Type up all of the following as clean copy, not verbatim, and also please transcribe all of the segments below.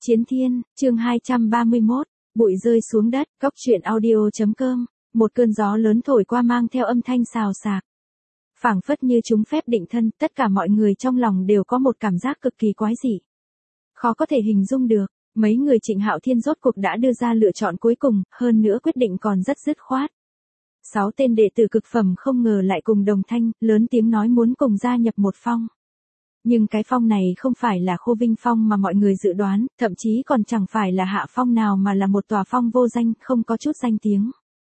Chiến Thiên, chương 231, bụi rơi xuống đất, góc truyện audio.com, một cơn gió lớn thổi qua mang theo âm thanh xào xạc. Phảng phất như chúng phép định thân, tất cả mọi người trong lòng đều có một cảm giác cực kỳ quái dị. Khó có thể hình dung được, mấy người Trịnh Hạo Thiên rốt cuộc đã đưa ra lựa chọn cuối cùng, hơn nữa quyết định còn rất dứt khoát. 6 tên đệ tử cực phẩm không ngờ lại cùng đồng thanh, lớn tiếng nói muốn cùng gia nhập một phong. Nhưng cái phong này không phải là Khô Vinh Phong mà mọi người dự đoán, thậm chí còn chẳng phải là hạ phong nào mà là một tòa phong vô danh, không có chút danh tiếng.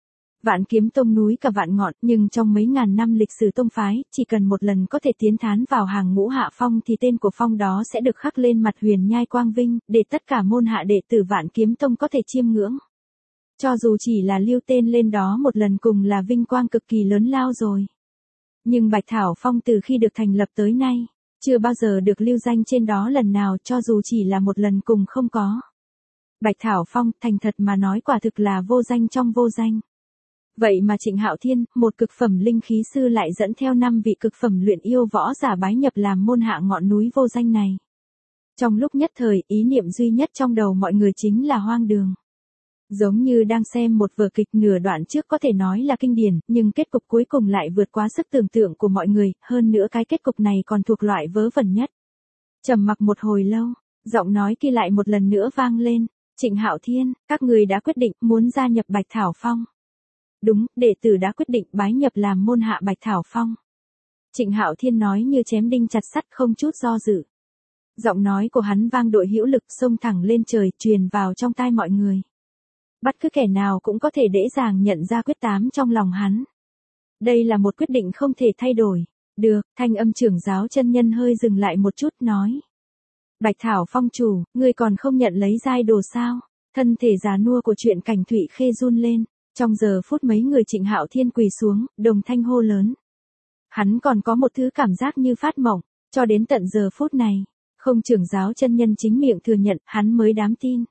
Vạn Kiếm Tông núi cả vạn ngọn, nhưng trong mấy ngàn năm lịch sử tông phái, chỉ cần một lần có thể tiến thán vào hàng ngũ hạ phong thì tên của phong đó sẽ được khắc lên mặt huyền nhai quang vinh, để tất cả môn hạ đệ tử Vạn Kiếm Tông có thể chiêm ngưỡng. Cho dù chỉ là lưu tên lên đó một lần cùng là vinh quang cực kỳ lớn lao rồi. Nhưng Bạch Thảo Phong từ khi được thành lập tới nay, chưa bao giờ được lưu danh trên đó lần nào, cho dù chỉ là một lần cùng không có. Bạch Thảo Phong, thành thật mà nói quả thực là vô danh trong vô danh. Vậy mà Trịnh Hạo Thiên, một cực phẩm linh khí sư lại dẫn theo 5 vị cực phẩm luyện yêu võ giả bái nhập làm môn hạ ngọn núi vô danh này. Trong lúc nhất thời, ý niệm duy nhất trong đầu mọi người chính là hoang đường. Giống như đang xem một vở kịch nửa đoạn trước có thể nói là kinh điển, nhưng kết cục cuối cùng lại vượt quá sức tưởng tượng của mọi người, hơn nữa cái kết cục này còn thuộc loại vớ vẩn nhất. Trầm mặc một hồi lâu, giọng nói kia lại một lần nữa vang lên, Trịnh Hạo Thiên, các người đã quyết định muốn gia nhập Bạch Thảo Phong. Đúng, đệ tử đã quyết định bái nhập làm môn hạ Bạch Thảo Phong. Trịnh Hạo Thiên nói như chém đinh chặt sắt không chút do dự. Giọng nói của hắn vang đội hữu lực xông thẳng lên trời truyền vào trong tai mọi người. Bất cứ kẻ nào cũng có thể dễ dàng nhận ra quyết tám trong lòng hắn. Đây là một quyết định không thể thay đổi. Được, thanh âm trưởng giáo chân nhân hơi dừng lại một chút nói. Bạch Thảo Phong chủ, ngươi còn không nhận lấy giai đồ sao? Thân thể già nua của Truyện Cảnh Thụy Khê run lên. Trong giờ phút mấy người Trịnh Hạo Thiên quỳ xuống, đồng thanh hô lớn. Hắn còn có một thứ cảm giác như phát mộng, cho đến tận giờ phút này, không trưởng giáo chân nhân chính miệng thừa nhận, hắn mới dám tin.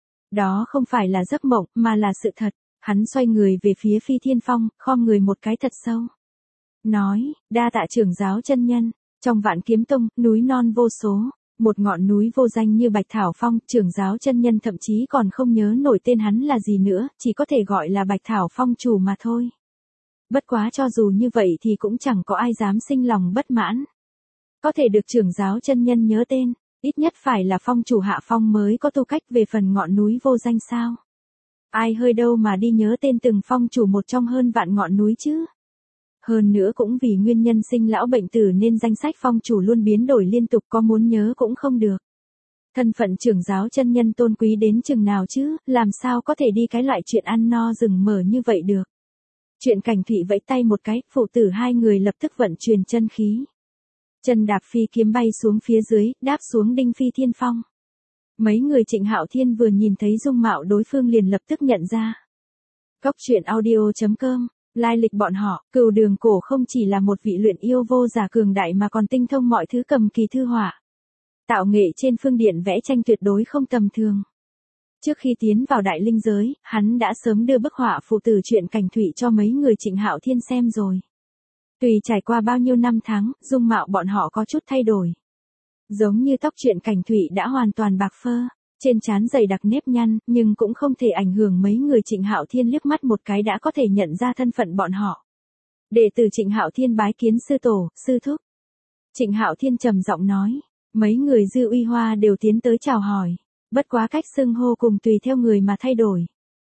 Đó không phải là giấc mộng, mà là sự thật. Hắn xoay người về phía Phi Thiên Phong, khom người một cái thật sâu. Nói, đa tạ trưởng giáo chân nhân, trong Vạn Kiếm Tông, núi non vô số, một ngọn núi vô danh như Bạch Thảo Phong, trưởng giáo chân nhân thậm chí còn không nhớ nổi tên hắn là gì nữa, chỉ có thể gọi là Bạch Thảo Phong chủ mà thôi. Bất quá cho dù như vậy thì cũng chẳng có ai dám sinh lòng bất mãn. Có thể được trưởng giáo chân nhân nhớ tên, ít nhất phải là phong chủ hạ phong mới có tư cách về phần ngọn núi vô danh sao. Ai hơi đâu mà đi nhớ tên từng phong chủ một trong hơn vạn ngọn núi chứ. Hơn nữa cũng vì nguyên nhân sinh lão bệnh tử nên danh sách phong chủ luôn biến đổi liên tục, có muốn nhớ cũng không được. Thân phận trưởng giáo chân nhân tôn quý đến chừng nào chứ, làm sao có thể đi cái loại chuyện ăn no rừng mờ như vậy được. Truyện Cảnh Thụy vẫy tay một cái, phụ tử hai người lập tức vận truyền chân khí. Chân đạp phi kiếm bay xuống phía dưới, đáp xuống đinh Phi Thiên Phong. Mấy người Trịnh Hạo Thiên vừa nhìn thấy dung mạo đối phương liền lập tức nhận ra. Góc truyện audio.com, lai lịch bọn họ, Cửu Đường Cổ không chỉ là một vị luyện yêu vô giả cường đại mà còn tinh thông mọi thứ cầm kỳ thư họa. Tạo nghệ trên phương điện vẽ tranh tuyệt đối không tầm thường. Trước khi tiến vào đại linh giới, hắn đã sớm đưa bức họa phụ tử Truyện Cảnh Thụy cho mấy người Trịnh Hạo Thiên xem rồi. Tùy trải qua bao nhiêu năm tháng, dung mạo bọn họ có chút thay đổi. Giống như tóc Truyện Cảnh Thụy đã hoàn toàn bạc phơ, trên trán dày đặc nếp nhăn, nhưng cũng không thể ảnh hưởng mấy người Trịnh Hạo Thiên liếc mắt một cái đã có thể nhận ra thân phận bọn họ. Đệ tử Trịnh Hạo Thiên bái kiến sư tổ, sư thúc. Trịnh Hạo Thiên trầm giọng nói, mấy người Dư Uy Hoa đều tiến tới chào hỏi, bất quá cách xưng hô cùng tùy theo người mà thay đổi.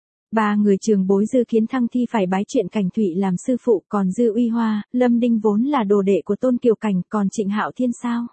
3 người trường bối Dư Kiến Thăng thi phải bái Truyện Cảnh Thụy làm sư phụ, còn Dư Uy Hoa, Lâm Đinh vốn là đồ đệ của Tôn Kiều Cảnh, còn Trịnh Hạo Thiên sao?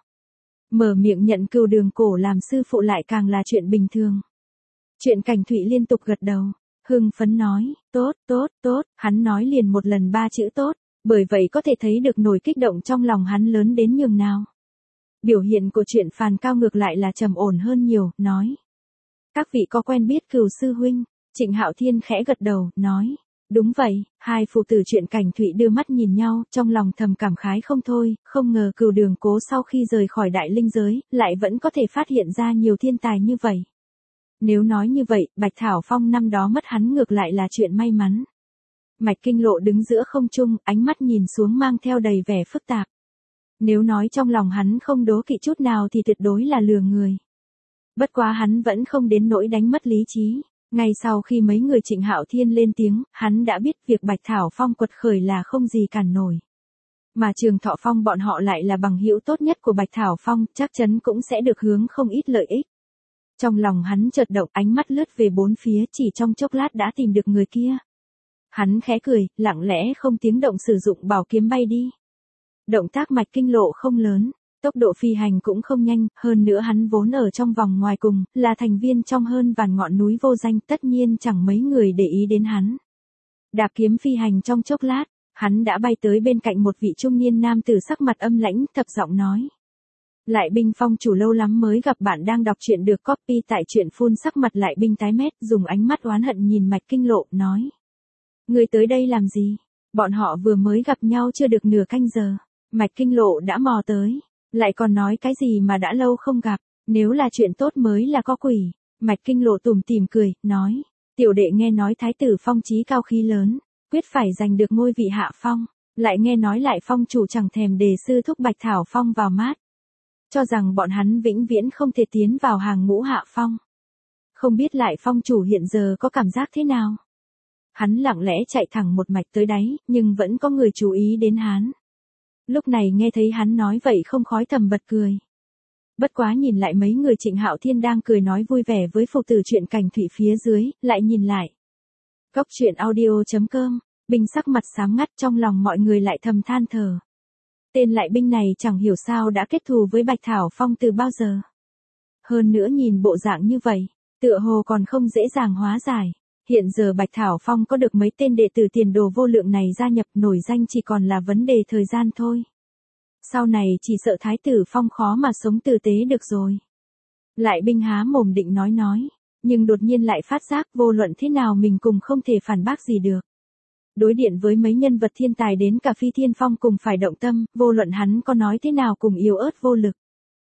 Mở miệng nhận Cửu Đường Cổ làm sư phụ lại càng là chuyện bình thường. Truyện Cảnh Thụy liên tục gật đầu, hưng phấn nói, tốt, tốt, tốt, hắn nói liền một lần 3 chữ tốt, bởi vậy có thể thấy được nổi kích động trong lòng hắn lớn đến nhường nào. Biểu hiện của Truyện Phàn Cao ngược lại là trầm ổn hơn nhiều, nói. Các vị có quen biết Cửu sư huynh? Trịnh Hạo Thiên khẽ gật đầu, nói. Đúng vậy, hai phụ tử Truyện Cảnh Thụy đưa mắt nhìn nhau, trong lòng thầm cảm khái không thôi, không ngờ Cửu Đường Cố sau khi rời khỏi đại linh giới, lại vẫn có thể phát hiện ra nhiều thiên tài như vậy. Nếu nói như vậy, Bạch Thảo Phong năm đó mất hắn ngược lại là chuyện may mắn. Mạch Kinh Lộ đứng giữa không trung, ánh mắt nhìn xuống mang theo đầy vẻ phức tạp. Nếu nói trong lòng hắn không đố kỵ chút nào thì tuyệt đối là lừa người. Bất quá hắn vẫn không đến nỗi đánh mất lý trí. Ngay sau khi mấy người Trịnh Hạo Thiên lên tiếng, hắn đã biết việc Bạch Thảo Phong quật khởi là không gì cản nổi. Mà Trường Thọ Phong bọn họ lại là bằng hữu tốt nhất của Bạch Thảo Phong, chắc chắn cũng sẽ được hướng không ít lợi ích. Trong lòng hắn chợt động, ánh mắt lướt về bốn phía, chỉ trong chốc lát đã tìm được người kia. Hắn khẽ cười, lặng lẽ không tiếng động sử dụng bảo kiếm bay đi. Động tác Mạch Kinh Lộ không lớn, tốc độ phi hành cũng không nhanh, hơn nữa hắn vốn ở trong vòng ngoài cùng, là thành viên trong hơn vạn ngọn núi vô danh, tất nhiên chẳng mấy người để ý đến hắn. Đạp kiếm phi hành trong chốc lát, hắn đã bay tới bên cạnh một vị trung niên nam tử sắc mặt âm lãnh, thấp giọng nói. Lại Binh Phong chủ lâu lắm mới gặp bạn đang đọc truyện được copy tại truyện full. Sắc mặt Lại Binh tái mét, dùng ánh mắt oán hận nhìn Mạch Kinh Lộ, nói. Người tới đây làm gì? Bọn họ vừa mới gặp nhau chưa được nửa canh giờ. Mạch Kinh Lộ đã mò tới. Lại còn nói cái gì mà đã lâu không gặp, nếu là chuyện tốt mới là có quỷ. Mạch Kinh Lộ tủm tỉm cười, nói. Tiểu đệ nghe nói Thái tử Phong chí cao khí lớn, quyết phải giành được ngôi vị hạ phong. Lại nghe nói Lại Phong chủ chẳng thèm đề sư thúc Bạch Thảo Phong vào mát. Cho rằng bọn hắn vĩnh viễn không thể tiến vào hàng ngũ hạ phong. Không biết Lại Phong chủ hiện giờ có cảm giác thế nào? Hắn lặng lẽ chạy thẳng một mạch tới đáy, nhưng vẫn có người chú ý đến hắn. Lúc này nghe thấy hắn nói vậy không khói thầm bật cười. Bất quá nhìn lại mấy người Trịnh Hạo Thiên đang cười nói vui vẻ với phụ tử truyện cảnh thủy phía dưới, lại nhìn lại. Cốc truyện audio.com, Binh sắc mặt xám ngắt, trong lòng mọi người lại thầm than thở. Tên Lại Binh này chẳng hiểu sao đã kết thù với Bạch Thảo Phong từ bao giờ. Hơn nữa nhìn bộ dạng như vậy, tựa hồ còn không dễ dàng hóa giải. Hiện giờ Bạch Thảo Phong có được mấy tên đệ tử tiền đồ vô lượng này gia nhập, nổi danh chỉ còn là vấn đề thời gian thôi. Sau này chỉ sợ Thái tử Phong khó mà sống tử tế được rồi. Lại Binh há mồm định nói, nhưng đột nhiên lại phát giác vô luận thế nào mình cùng không thể phản bác gì được. Đối điện với mấy nhân vật thiên tài đến cả Phi Thiên Phong cùng phải động tâm, vô luận hắn có nói thế nào cùng yếu ớt vô lực.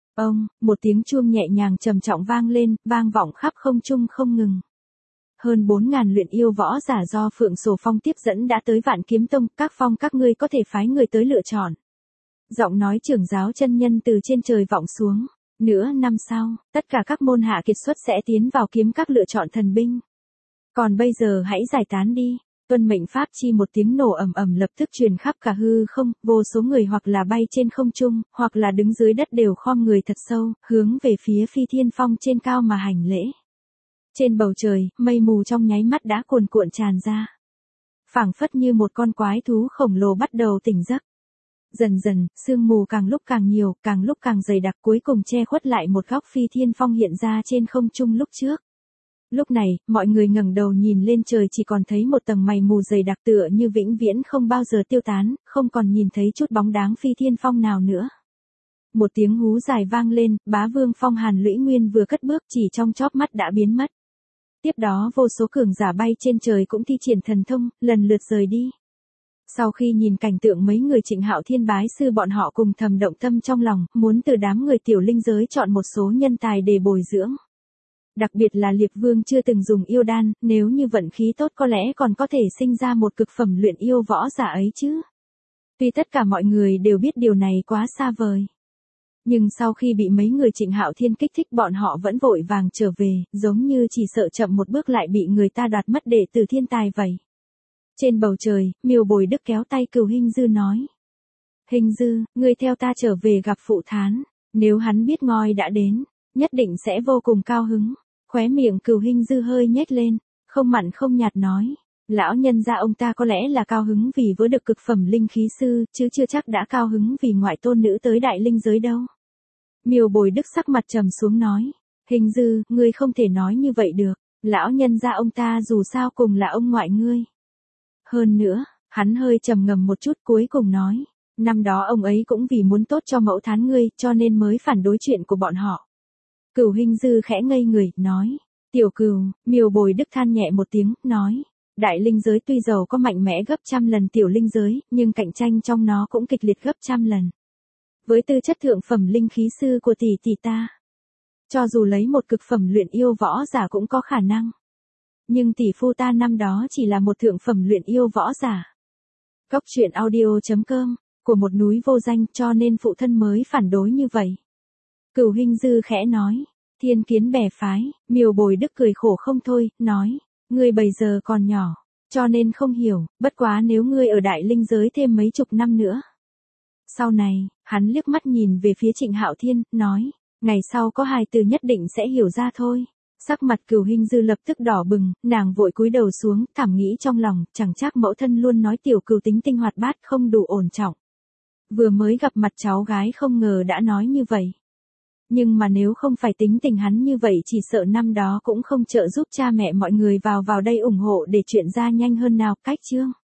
Một tiếng chuông nhẹ nhàng trầm trọng vang lên, vang vọng khắp không trung không ngừng. Hơn 4.000 luyện yêu võ giả do Phượng Sổ Phong tiếp dẫn đã tới Vạn Kiếm Tông, các phong các ngươi có thể phái người tới lựa chọn. Giọng nói trưởng giáo chân nhân từ trên trời vọng xuống. Nửa năm sau, tất cả các môn hạ kiệt xuất sẽ tiến vào kiếm các lựa chọn thần binh. Còn bây giờ hãy giải tán đi. Tuân mệnh pháp chi, một tiếng nổ ầm ầm lập tức truyền khắp cả hư không, vô số người hoặc là bay trên không trung, hoặc là đứng dưới đất đều khom người thật sâu, hướng về phía Phi Thiên Phong trên cao mà hành lễ. Trên bầu trời, mây mù trong nháy mắt đã cuồn cuộn tràn ra. Phảng phất như một con quái thú khổng lồ bắt đầu tỉnh giấc. Dần dần, sương mù càng lúc càng nhiều, càng lúc càng dày đặc, cuối cùng che khuất lại một góc Phi Thiên Phong hiện ra trên không trung lúc trước. Lúc này, mọi người ngẩng đầu nhìn lên trời chỉ còn thấy một tầng mây mù dày đặc tựa như vĩnh viễn không bao giờ tiêu tán, không còn nhìn thấy chút bóng dáng Phi Thiên Phong nào nữa. Một tiếng hú dài vang lên, Bá Vương Phong Hàn Lũy Nguyên vừa cất bước chỉ trong chóp mắt đã biến mất. Tiếp đó vô số cường giả bay trên trời cũng thi triển thần thông, lần lượt rời đi. Sau khi nhìn cảnh tượng mấy người Trịnh Hạo Thiên bái sư bọn họ cùng thầm động tâm trong lòng, muốn từ đám người tiểu linh giới chọn một số nhân tài để bồi dưỡng. Đặc biệt là Liệt Vương chưa từng dùng yêu đan, nếu như vận khí tốt có lẽ còn có thể sinh ra một cực phẩm luyện yêu võ giả ấy chứ. Tuy tất cả mọi người đều biết điều này quá xa vời. Nhưng sau khi bị mấy người Trịnh Hạo Thiên kích thích bọn họ vẫn vội vàng trở về, giống như chỉ sợ chậm một bước lại bị người ta đoạt mất đệ tử thiên tài vậy. Trên bầu trời, Miêu Bồi Đức kéo tay Cửu Hinh Dư nói. Hình Dư, ngươi theo ta trở về gặp phụ thán, nếu hắn biết ngôi đã đến, nhất định sẽ vô cùng cao hứng. Khóe miệng Cửu Hinh Dư hơi nhếch lên, không mặn không nhạt nói. Lão nhân gia ông ta có lẽ là cao hứng vì vỡ được cực phẩm linh khí sư, chứ chưa chắc đã cao hứng vì ngoại tôn nữ tới đại linh giới đâu. Miêu Bồi Đức sắc mặt trầm xuống nói. Hình Dư, ngươi không thể nói như vậy được, lão nhân gia ông ta dù sao cùng là ông ngoại ngươi. Hơn nữa, hắn hơi trầm ngâm một chút cuối cùng nói. Năm đó ông ấy cũng vì muốn tốt cho mẫu thán ngươi, cho nên mới phản đối chuyện của bọn họ. Cửu Hinh Dư khẽ ngây người, nói. Tiểu Cửu, Miêu Bồi Đức than nhẹ một tiếng, nói. Đại linh giới tuy giàu có mạnh mẽ gấp trăm lần tiểu linh giới, nhưng cạnh tranh trong nó cũng kịch liệt gấp trăm lần. Với tư chất thượng phẩm linh khí sư của tỷ tỷ ta, cho dù lấy một cực phẩm luyện yêu võ giả cũng có khả năng. Nhưng tỷ phu ta năm đó chỉ là một thượng phẩm luyện yêu võ giả. Cốc truyện audio.com, của một núi vô danh, cho nên phụ thân mới phản đối như vậy. Cửu Hinh Dư khẽ nói. Thiên kiến bè phái, Miêu Bồi Đức cười khổ không thôi, nói, ngươi bây giờ còn nhỏ, cho nên không hiểu, bất quá nếu ngươi ở đại linh giới thêm mấy chục năm nữa. Sau này, hắn liếc mắt nhìn về phía Trịnh Hạo Thiên, nói, ngày sau có hài từ nhất định sẽ hiểu ra thôi. Sắc mặt Cửu Hinh Dư lập tức đỏ bừng, nàng vội cúi đầu xuống, thầm nghĩ trong lòng, chẳng trách mẫu thân luôn nói tiểu Cửu tính tinh hoạt bát không đủ ổn trọng. Vừa mới gặp mặt cháu gái không ngờ đã nói như vậy. Nhưng mà nếu không phải tính tình hắn như vậy chỉ sợ năm đó cũng không trợ giúp cha mẹ mọi người vào đây ủng hộ để chuyện ra nhanh hơn nào. Cách chương